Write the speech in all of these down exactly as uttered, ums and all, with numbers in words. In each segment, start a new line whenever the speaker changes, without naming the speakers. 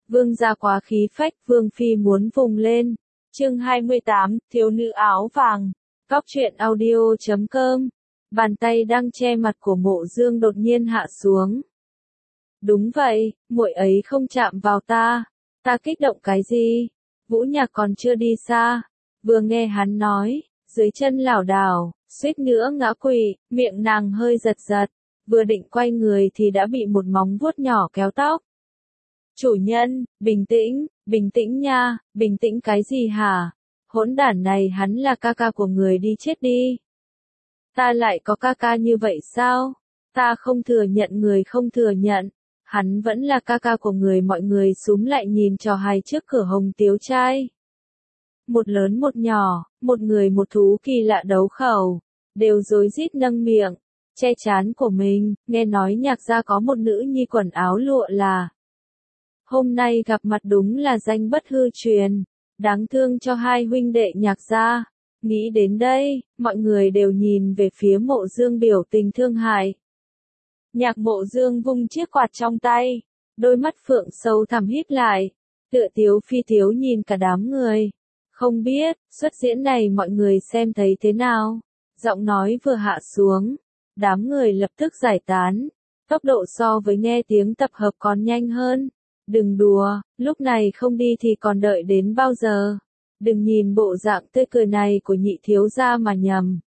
Vương gia quá khí phách, Vương phi muốn vùng lên. Chương hai mươi tám, thiếu nữ áo vàng. Góc truyện audio chấm com. Bàn tay đang che mặt của Mộ Dương đột nhiên hạ xuống. Đúng vậy, muội ấy không chạm vào ta. Ta kích động cái gì? Vũ Nhạc còn chưa đi xa, vừa nghe hắn nói, dưới chân lảo đảo, suýt nữa ngã quỵ, miệng nàng hơi giật giật, vừa định quay người thì đã bị một móng vuốt nhỏ kéo tóc. Chủ nhân, bình tĩnh, bình tĩnh nha, bình tĩnh cái gì hả? Hỗn đản này hắn là ca ca của người đi chết đi. Ta lại có ca ca như vậy sao? Ta không thừa nhận người không thừa nhận. Hắn vẫn là ca ca của người, mọi người súm lại nhìn trò hài trước cửa Hồng Tiếu trai. Một lớn một nhỏ, một người một thú kỳ lạ đấu khẩu, đều rối rít nâng miệng, che trán của mình, nghe nói Nhạc gia có một nữ nhi quần áo lụa là. Hôm nay gặp mặt đúng là danh bất hư truyền, đáng thương cho hai huynh đệ Nhạc gia. Nghĩ đến đây, mọi người đều nhìn về phía Mộ Dương biểu tình thương hại. Nhạc Mộ Dương vung chiếc quạt trong tay, đôi mắt phượng sâu thẳm híp lại, tựa tiếu phi tiếu nhìn cả đám người. Không biết, xuất diễn này mọi người xem thấy thế nào? Giọng nói vừa hạ xuống, đám người lập tức giải tán, tốc độ so với nghe tiếng tập hợp còn nhanh hơn. Đừng đùa, lúc này không đi thì còn đợi đến bao giờ? Đừng nhìn bộ dạng tươi cười này của nhị thiếu gia mà nhầm.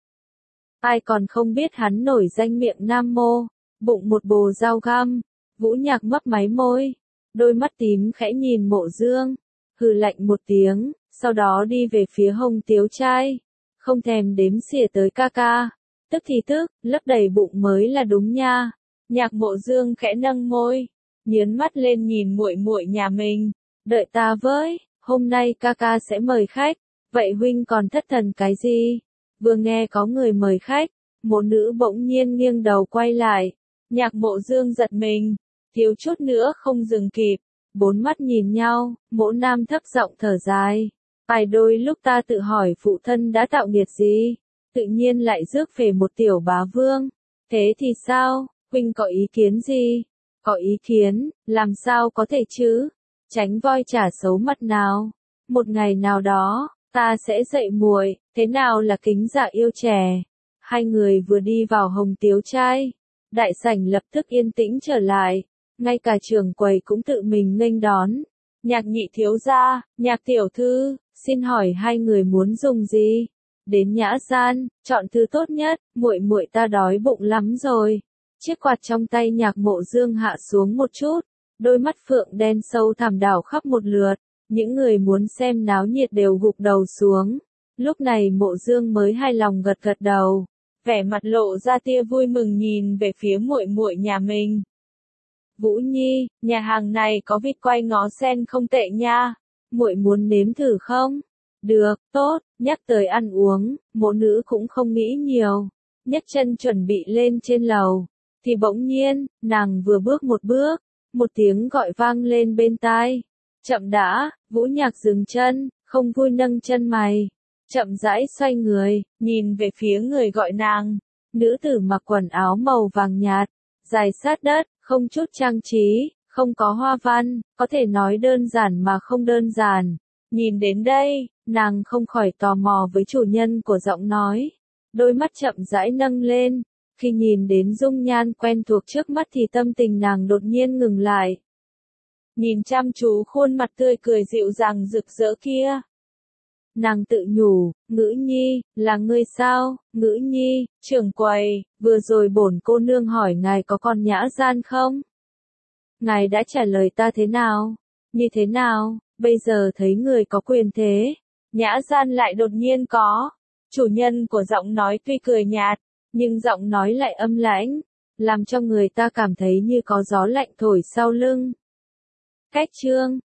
Ai còn không biết hắn nổi danh miệng nam mô, bụng một bồ dao găm. Vũ Nhạc mấp máy môi, đôi mắt tím khẽ nhìn Mộ Dương, hừ lạnh một tiếng, sau đó đi về phía Hồng Tiếu trai, không thèm đếm xỉa tới ca ca. Tức thì tức, lấp đầy bụng mới là đúng nha. Nhạc Mộ Dương khẽ nâng môi, nhớn mắt lên nhìn muội muội nhà mình, đợi ta với, hôm nay ca ca sẽ mời khách. Vậy huynh còn thất thần cái gì? Vừa nghe có người mời khách, một nữ bỗng nhiên nghiêng đầu quay lại. Nhạc Mộ Dương giật mình, thiếu chút nữa không dừng kịp, bốn mắt nhìn nhau, Mộ Nam thấp giọng thở dài. Ai đôi lúc ta tự hỏi phụ thân đã tạo nghiệt gì, tự nhiên lại rước về một tiểu bá vương. Thế thì sao, huynh có ý kiến gì? Có ý kiến, làm sao có thể chứ? Tránh voi trả xấu mặt nào. Một ngày nào đó, ta sẽ dạy muội, thế nào là kính dạ yêu trẻ. Hai người vừa đi vào Hồng Tiếu trai, đại sảnh lập tức yên tĩnh trở lại, ngay cả trưởng quầy cũng tự mình nghênh đón. Nhạc nhị thiếu gia, Nhạc tiểu thư, xin hỏi hai người muốn dùng gì? Đến nhã gian, chọn thứ tốt nhất, muội muội ta đói bụng lắm rồi. Chiếc quạt trong tay Nhạc Mộ Dương hạ xuống một chút, đôi mắt phượng đen sâu thẳm đảo khắp một lượt, những người muốn xem náo nhiệt đều gục đầu xuống. Lúc này Mộ Dương mới hài lòng gật gật đầu, vẻ mặt lộ ra tia vui mừng nhìn về phía muội muội nhà mình. Vũ Nhi, nhà hàng này có vịt quay ngó sen không tệ nha, muội muốn nếm thử không? Được, tốt. Nhắc tới ăn uống, Mộ nữ cũng không nghĩ nhiều, nhấc chân chuẩn bị lên trên lầu, thì bỗng nhiên, nàng vừa bước một bước, một tiếng gọi vang lên bên tai. Chậm đã. Vũ Nhạc dừng chân, không vui nâng chân mày, chậm rãi xoay người, nhìn về phía người gọi nàng. Nữ tử mặc quần áo màu vàng nhạt, dài sát đất, không chút trang trí, không có hoa văn, có thể nói đơn giản mà không đơn giản. Nhìn đến đây, nàng không khỏi tò mò với chủ nhân của giọng nói, đôi mắt chậm rãi nâng lên. Khi nhìn đến dung nhan quen thuộc trước mắt thì tâm tình nàng đột nhiên ngừng lại. Nhìn chăm chú khuôn mặt tươi cười dịu dàng rực rỡ kia, nàng tự nhủ, Ngữ Nhi, là ngươi sao? Ngữ Nhi, trưởng quầy, vừa rồi bổn cô nương hỏi ngài có còn nhã gian không? Ngài đã trả lời ta thế nào? Như thế nào? Bây giờ thấy người có quyền thế, nhã gian lại đột nhiên có. Chủ nhân của giọng nói tuy cười nhạt, nhưng giọng nói lại âm lãnh, làm cho người ta cảm thấy như có gió lạnh thổi sau lưng. Cách chương